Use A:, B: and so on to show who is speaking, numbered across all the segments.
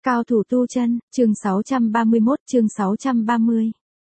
A: Cao thủ tu chân, chương 631, chương 630.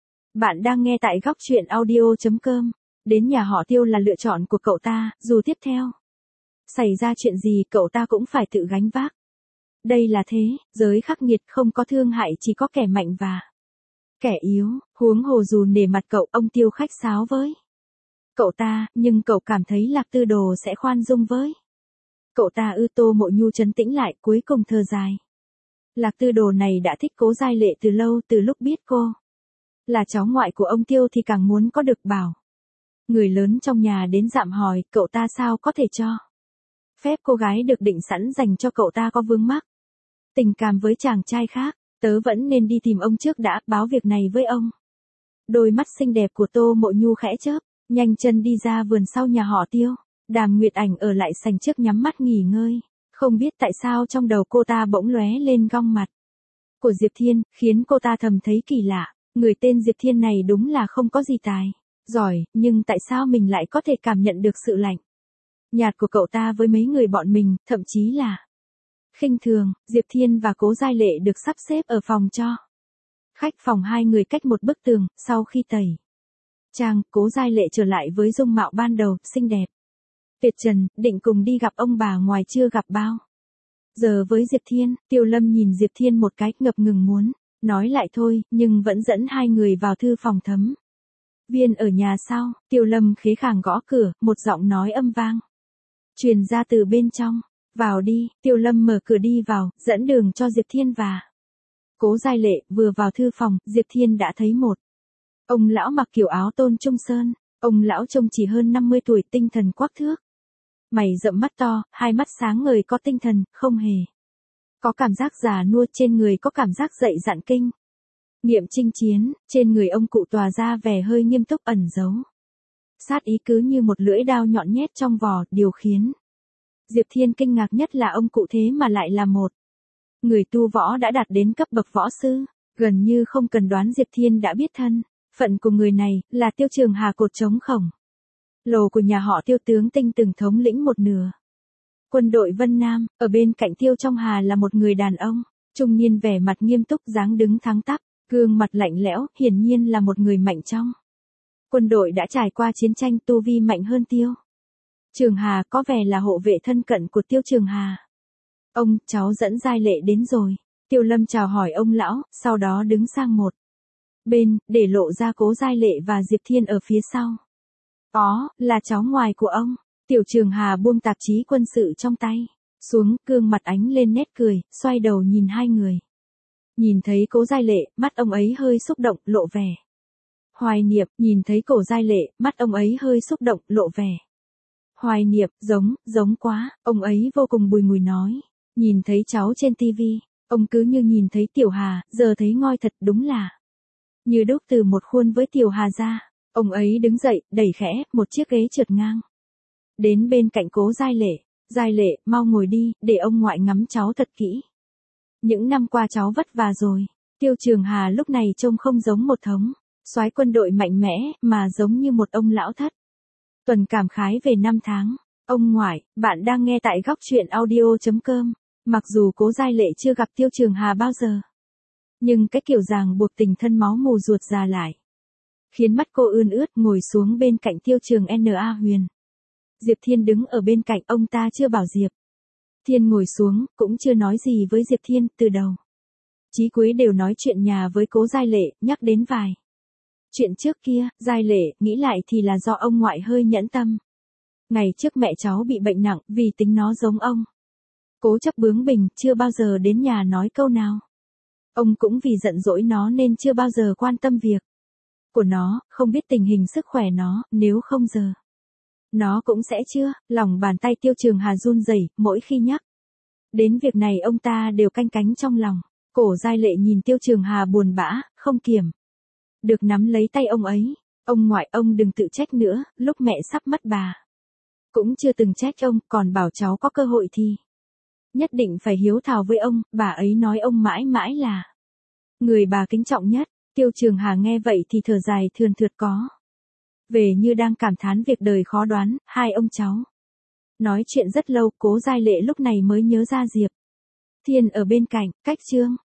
A: Bạn đang nghe tại góc truyện audio.com. Đến nhà họ Tiêu là lựa chọn của cậu ta, dù tiếp theo xảy ra chuyện gì cậu ta cũng phải tự gánh vác. Đây là thế, giới khắc nghiệt không có thương hại chỉ có kẻ mạnh và kẻ yếu, huống hồ dù nể mặt cậu ông Tiêu khách sáo với cậu ta, nhưng cậu cảm thấy Lạc Tư Đồ sẽ khoan dung với cậu ta ư. Tô Mộ Nhu trấn tĩnh lại cuối cùng thở dài. Lạc Tư Đồ này đã thích Cố Giai Lệ từ lâu, từ lúc biết cô là cháu ngoại của ông Tiêu thì càng muốn có được bảo. Người lớn trong nhà đến dạm hỏi, cậu ta sao có thể cho phép cô gái được định sẵn dành cho cậu ta có vướng mắc tình cảm với chàng trai khác, tớ vẫn nên đi tìm ông trước đã, báo việc này với ông. Đôi mắt xinh đẹp của Tô Mộ Nhu khẽ chớp, nhanh chân đi ra vườn sau nhà họ Tiêu. Đàm Nguyệt Ảnh ở lại sành trước nhắm mắt nghỉ ngơi. Không biết tại sao trong đầu cô ta bỗng lóe lên gương mặt của Diệp Thiên, khiến cô ta thầm thấy kỳ lạ. Người tên Diệp Thiên này đúng là không có gì tài giỏi, nhưng tại sao mình lại có thể cảm nhận được sự lạnh nhạt của cậu ta với mấy người bọn mình, thậm chí là khinh thường. Diệp Thiên và Cố Giai Lệ được sắp xếp ở phòng cho khách, phòng hai người cách một bức tường. Sau khi tẩy trang, Cố Giai Lệ trở lại với dung mạo ban đầu, xinh đẹp tuyệt trần, định cùng đi gặp ông bà ngoài chưa gặp bao giờ với Diệp Thiên. Tiêu Lâm nhìn Diệp Thiên một cái, ngập ngừng muốn nói lại thôi, nhưng vẫn dẫn hai người vào thư phòng Thấm Viên ở nhà sau. Tiêu Lâm khế khàng gõ cửa, một giọng nói âm vang truyền ra từ bên trong. Vào đi. Tiêu Lâm mở cửa đi vào, dẫn đường cho Diệp Thiên và Cố Giai Lệ. Vừa vào thư phòng, Diệp Thiên đã thấy một ông lão mặc kiểu áo tôn trung sơn. Ông lão trông chỉ hơn 50 tuổi, tinh thần quắc thước, mày rậm mắt to, hai mắt sáng ngời có tinh thần, không hề có cảm giác già nua, trên người có cảm giác dậy dặn kinh nghiệm chinh chiến. Trên người ông cụ tỏa ra vẻ hơi nghiêm túc, ẩn giấu sát ý cứ như một lưỡi đao nhọn nhét trong vỏ. Điều khiến Diệp Thiên kinh ngạc nhất là ông cụ thế mà lại là một người tu võ đã đạt đến cấp bậc võ sư. Gần như không cần đoán, Diệp Thiên đã biết thân phận của người này là Tiêu Trường Hà, cột trống khổng lồ của nhà họ Tiêu, tướng tinh từng thống lĩnh một nửa quân đội Vân Nam. Ở bên cạnh Tiêu Trong Hà là một người đàn ông trung niên, vẻ mặt nghiêm túc, dáng đứng thẳng tắp, gương mặt lạnh lẽo, hiển nhiên là một người mạnh trong quân đội đã trải qua chiến tranh, tu vi mạnh hơn Tiêu Trường Hà, có vẻ là hộ vệ thân cận của Tiêu Trường Hà. Ông, cháu dẫn Giai Lệ đến rồi. Tiêu Lâm chào hỏi ông lão, sau đó đứng sang một bên, để lộ ra Cố Giai Lệ và Diệp Thiên ở phía sau. Đó, là cháu ngoại của ông. Tiêu Trường Hà buông tạp chí quân sự trong tay xuống, gương mặt ánh lên nét cười, xoay đầu nhìn hai người. Nhìn thấy Cố Giai Lệ, mắt ông ấy hơi xúc động, lộ vẻ hoài niệm. Nhìn thấy Cố Giai Lệ, mắt ông ấy hơi xúc động, lộ vẻ hoài niệm. Giống quá. Ông ấy vô cùng bùi ngùi nói. Nhìn thấy cháu trên tivi, ông cứ như nhìn thấy Tiểu Hà, giờ thấy ngoi thật, đúng là như đúc từ một khuôn với Tiểu Hà ra. Ông ấy đứng dậy, đẩy khẽ một chiếc ghế trượt ngang đến bên cạnh Cố Giai Lệ. Giai Lệ, mau ngồi đi, để ông ngoại ngắm cháu thật kỹ. Những năm qua cháu vất vả rồi. Tiêu Trường Hà lúc này trông không giống một thống soái quân đội mạnh mẽ, mà giống như một ông lão thất tuần cảm khái về năm tháng. Ông ngoại, bạn đang nghe tại góc truyện audio.com. Mặc dù Cố Giai Lệ chưa gặp Tiêu Trường Hà bao giờ, nhưng cái kiểu ràng buộc tình thân máu mù ruột già lại khiến mắt cô ươn ướt. Ngồi xuống bên cạnh Tiêu Trường N.A. Huyền. Diệp Thiên đứng ở bên cạnh, ông ta chưa bảo Diệp Thiên ngồi xuống, cũng chưa nói gì với Diệp Thiên. Từ đầu chí cuối đều nói chuyện nhà với Cố Giai Lệ, nhắc đến vài chuyện trước kia. Giai Lệ nghĩ lại thì là do ông ngoại hơi nhẫn tâm. Ngày trước mẹ cháu bị bệnh nặng, vì tính nó giống ông, cố chấp bướng bỉnh, chưa bao giờ đến nhà nói câu nào. Ông cũng vì giận dỗi nó nên chưa bao giờ quan tâm việc của nó, không biết tình hình sức khỏe nó, nếu không giờ nó cũng sẽ chưa. Lòng bàn tay Tiêu Trường Hà run rẩy, mỗi khi nhắc đến việc này ông ta đều canh cánh trong lòng. Cố Giai Lệ nhìn Tiêu Trường Hà buồn bã, không kiềm được nắm lấy tay ông ấy. Ông ngoại, ông đừng tự trách nữa, lúc mẹ sắp mất bà cũng chưa từng trách ông, còn bảo cháu có cơ hội thì nhất định phải hiếu thảo với ông. Bà ấy nói ông mãi mãi là người bà kính trọng nhất. Tiêu Trường Hà nghe vậy thì thở dài thườn thượt, có về như đang cảm thán việc đời khó đoán. Hai ông cháu nói chuyện rất lâu, Cố Giai Lệ lúc này mới nhớ ra Diệp Thiên ở bên cạnh, cách Trương.